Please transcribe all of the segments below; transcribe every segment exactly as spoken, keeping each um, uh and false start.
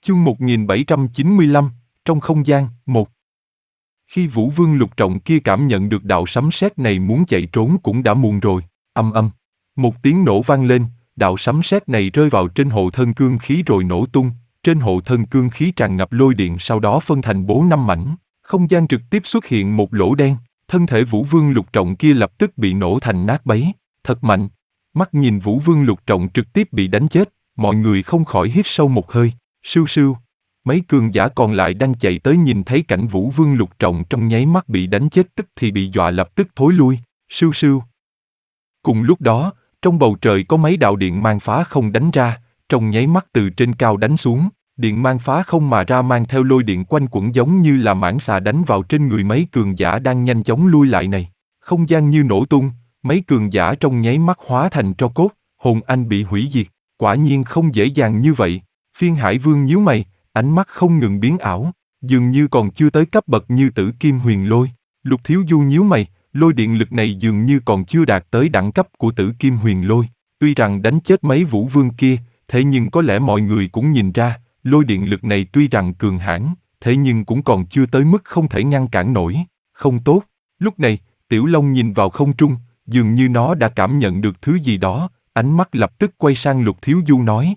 Chương một nghìn bảy trăm chín mươi lăm, trong không gian, một. Khi Vũ Vương Lục Trọng kia cảm nhận được đạo sấm sét này muốn chạy trốn cũng đã muộn rồi, âm âm. Một tiếng nổ vang lên, đạo sấm sét này rơi vào trên hộ thân cương khí rồi nổ tung, trên hộ thân cương khí tràn ngập lôi điện sau đó phân thành bốn năm mảnh, không gian trực tiếp xuất hiện một lỗ đen, thân thể Vũ Vương Lục Trọng kia lập tức bị nổ thành nát bấy, thật mạnh. Mắt nhìn Vũ Vương Lục Trọng trực tiếp bị đánh chết, mọi người không khỏi hít sâu một hơi. Sưu sưu, mấy cường giả còn lại đang chạy tới nhìn thấy cảnh Vũ Vương Lục Trọng trong nháy mắt bị đánh chết tức thì bị dọa lập tức thối lui, sưu sưu. Cùng lúc đó, trong bầu trời có mấy đạo điện mang phá không đánh ra, trong nháy mắt từ trên cao đánh xuống, điện mang phá không mà ra mang theo lôi điện quanh quẩn giống như là mãng xà đánh vào trên người mấy cường giả đang nhanh chóng lui lại này. Không gian như nổ tung, mấy cường giả trong nháy mắt hóa thành tro cốt, hồn anh bị hủy diệt, quả nhiên không dễ dàng như vậy. Phiên Hải Vương nhíu mày, ánh mắt không ngừng biến ảo, dường như còn chưa tới cấp bậc như Tử Kim Huyền Lôi. Lục Thiếu Du nhíu mày, lôi điện lực này dường như còn chưa đạt tới đẳng cấp của Tử Kim Huyền Lôi. Tuy rằng đánh chết mấy vũ vương kia, thế nhưng có lẽ mọi người cũng nhìn ra, lôi điện lực này tuy rằng cường hãn, thế nhưng cũng còn chưa tới mức không thể ngăn cản nổi. Không tốt. Lúc này, Tiểu Long nhìn vào không trung, dường như nó đã cảm nhận được thứ gì đó, ánh mắt lập tức quay sang Lục Thiếu Du nói.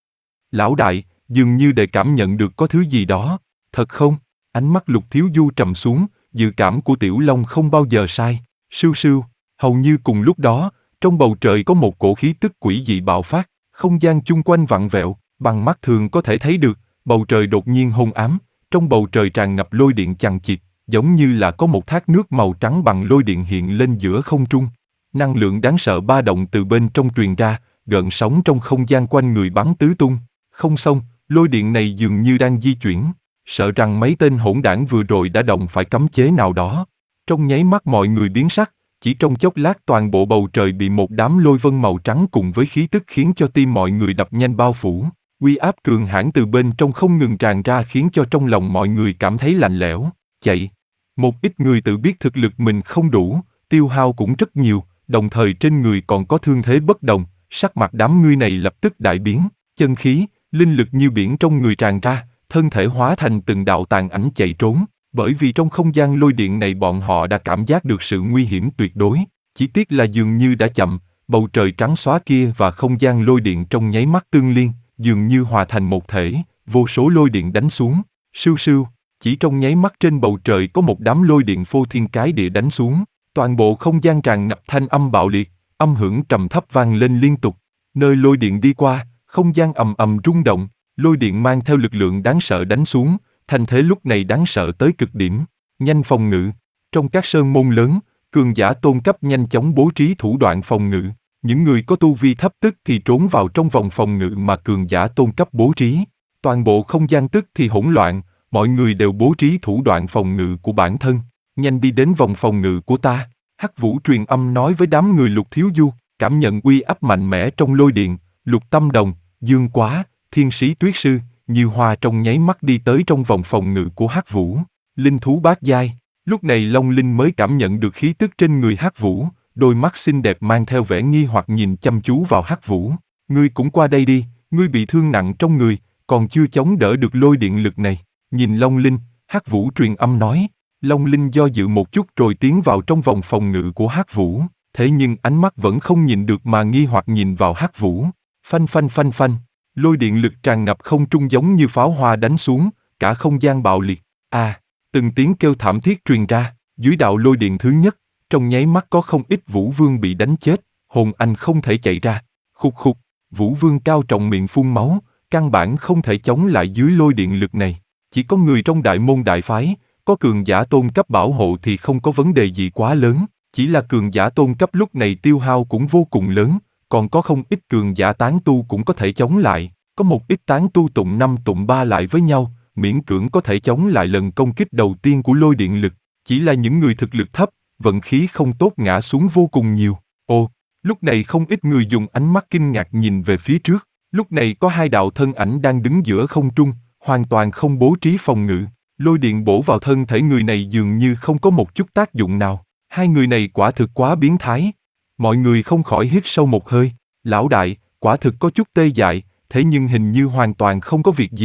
Lão đại, dường như để cảm nhận được có thứ gì đó, thật không? Ánh mắt Lục Thiếu Du trầm xuống, dự cảm của Tiểu Long không bao giờ sai. Sưu sưu, hầu như cùng lúc đó, trong bầu trời có một cổ khí tức quỷ dị bạo phát, không gian chung quanh vặn vẹo, bằng mắt thường có thể thấy được, bầu trời đột nhiên hôn ám, trong bầu trời tràn ngập lôi điện chằng chịt, giống như là có một thác nước màu trắng bằng lôi điện hiện lên giữa không trung. Năng lượng đáng sợ ba động từ bên trong truyền ra, gợn sóng trong không gian quanh người bắn tứ tung. Không xong, lôi điện này dường như đang di chuyển, sợ rằng mấy tên hỗn đảng vừa rồi đã động phải cấm chế nào đó. Trong nháy mắt mọi người biến sắc, chỉ trong chốc lát toàn bộ bầu trời bị một đám lôi vân màu trắng cùng với khí tức khiến cho tim mọi người đập nhanh bao phủ. Uy áp cường hãn từ bên trong không ngừng tràn ra khiến cho trong lòng mọi người cảm thấy lạnh lẽo, chạy. Một ít người tự biết thực lực mình không đủ, tiêu hao cũng rất nhiều, đồng thời trên người còn có thương thế bất đồng, sắc mặt đám người này lập tức đại biến, chân khí, linh lực như biển trong người tràn ra, thân thể hóa thành từng đạo tàn ảnh chạy trốn, bởi vì trong không gian lôi điện này bọn họ đã cảm giác được sự nguy hiểm tuyệt đối, chỉ tiếc là dường như đã chậm, bầu trời trắng xóa kia và không gian lôi điện trong nháy mắt tương liên, dường như hòa thành một thể, vô số lôi điện đánh xuống, sưu sưu, chỉ trong nháy mắt trên bầu trời có một đám lôi điện phô thiên cái địa đánh xuống, toàn bộ không gian tràn ngập thanh âm bạo liệt, âm hưởng trầm thấp vang lên liên tục, nơi lôi điện đi qua, không gian ầm ầm rung động, lôi điện mang theo lực lượng đáng sợ đánh xuống, thành thế lúc này đáng sợ tới cực điểm, nhanh phòng ngự. Trong các sơn môn lớn, cường giả tôn cấp nhanh chóng bố trí thủ đoạn phòng ngự, những người có tu vi thấp tức thì trốn vào trong vòng phòng ngự mà cường giả tôn cấp bố trí. Toàn bộ không gian tức thì hỗn loạn, mọi người đều bố trí thủ đoạn phòng ngự của bản thân, nhanh đi đến vòng phòng ngự của ta. Hắc Vũ truyền âm nói với đám người Lục Thiếu Du, cảm nhận uy áp mạnh mẽ trong lôi điện, Lục Tâm Đồng, Dương Quá, Thiên Sĩ Tuyết Sư, Như Hoa trong nháy mắt đi tới trong vòng phòng ngự của Hắc Vũ. Linh thú bát giai, lúc này Long Linh mới cảm nhận được khí tức trên người Hắc Vũ, đôi mắt xinh đẹp mang theo vẻ nghi hoặc nhìn chăm chú vào Hắc Vũ. Ngươi cũng qua đây đi, ngươi bị thương nặng trong người, còn chưa chống đỡ được lôi điện lực này. Nhìn Long Linh, Hắc Vũ truyền âm nói. Long Linh do dự một chút rồi tiến vào trong vòng phòng ngự của Hắc Vũ, thế nhưng ánh mắt vẫn không nhìn được mà nghi hoặc nhìn vào Hắc Vũ. Phanh phanh phanh phanh, lôi điện lực tràn ngập không trung giống như pháo hoa đánh xuống, cả không gian bạo liệt. À, từng tiếng kêu thảm thiết truyền ra, dưới đạo lôi điện thứ nhất, trong nháy mắt có không ít vũ vương bị đánh chết, hồn anh không thể chạy ra. Khục khục, vũ vương cao trọng miệng phun máu, căn bản không thể chống lại dưới lôi điện lực này. Chỉ có người trong đại môn đại phái, có cường giả tôn cấp bảo hộ thì không có vấn đề gì quá lớn, chỉ là cường giả tôn cấp lúc này tiêu hao cũng vô cùng lớn, còn có không ít cường giả tán tu cũng có thể chống lại, có một ít tán tu tụng năm tụng ba lại với nhau, miễn cưỡng có thể chống lại lần công kích đầu tiên của lôi điện lực, chỉ là những người thực lực thấp, vận khí không tốt ngã xuống vô cùng nhiều. Ồ, lúc này không ít người dùng ánh mắt kinh ngạc nhìn về phía trước, lúc này có hai đạo thân ảnh đang đứng giữa không trung, hoàn toàn không bố trí phòng ngự, lôi điện bổ vào thân thể người này dường như không có một chút tác dụng nào, hai người này quả thực quá biến thái. Mọi người không khỏi hít sâu một hơi, lão đại, quả thực có chút tê dại, thế nhưng hình như hoàn toàn không có việc gì,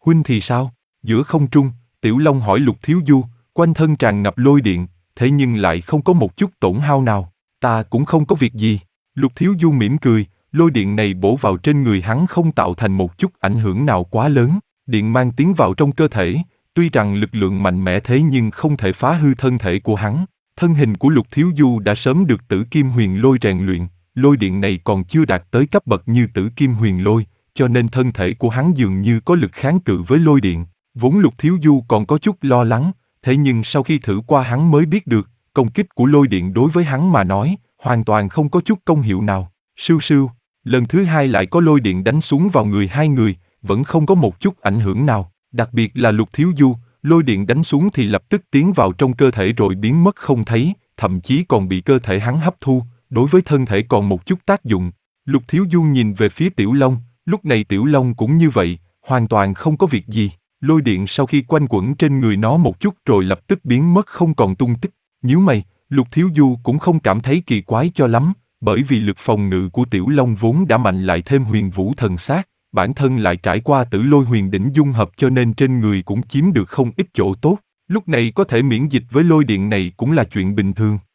Huynh thì sao? Giữa không trung, Tiểu Long hỏi Lục Thiếu Du, quanh thân tràn ngập lôi điện, thế nhưng lại không có một chút tổn hao nào. Ta cũng không có việc gì. Lục Thiếu Du mỉm cười, lôi điện này bổ vào trên người hắn không tạo thành một chút ảnh hưởng nào quá lớn. Điện mang tiến vào trong cơ thể, tuy rằng lực lượng mạnh mẽ thế nhưng không thể phá hư thân thể của hắn. Thân hình của Lục Thiếu Du đã sớm được Tử Kim Huyền Lôi rèn luyện, lôi điện này còn chưa đạt tới cấp bậc như Tử Kim Huyền Lôi, cho nên thân thể của hắn dường như có lực kháng cự với lôi điện. Vốn Lục Thiếu Du còn có chút lo lắng, thế nhưng sau khi thử qua hắn mới biết được, công kích của lôi điện đối với hắn mà nói, hoàn toàn không có chút công hiệu nào. Sưu sưu, lần thứ hai lại có lôi điện đánh xuống vào người hai người, vẫn không có một chút ảnh hưởng nào, đặc biệt là Lục Thiếu Du, lôi điện đánh xuống thì lập tức tiến vào trong cơ thể rồi biến mất không thấy, thậm chí còn bị cơ thể hắn hấp thu, đối với thân thể còn một chút tác dụng. Lục Thiếu Du nhìn về phía Tiểu Long, lúc này Tiểu Long cũng như vậy, hoàn toàn không có việc gì. Lôi điện sau khi quanh quẩn trên người nó một chút rồi lập tức biến mất không còn tung tích. Nhíu mày, Lục Thiếu Du cũng không cảm thấy kỳ quái cho lắm, bởi vì lực phòng ngự của Tiểu Long vốn đã mạnh lại thêm huyền vũ thần sát, bản thân lại trải qua tử lôi huyền đỉnh dung hợp cho nên trên người cũng chiếm được không ít chỗ tốt. Lúc này có thể miễn dịch với lôi điện này cũng là chuyện bình thường.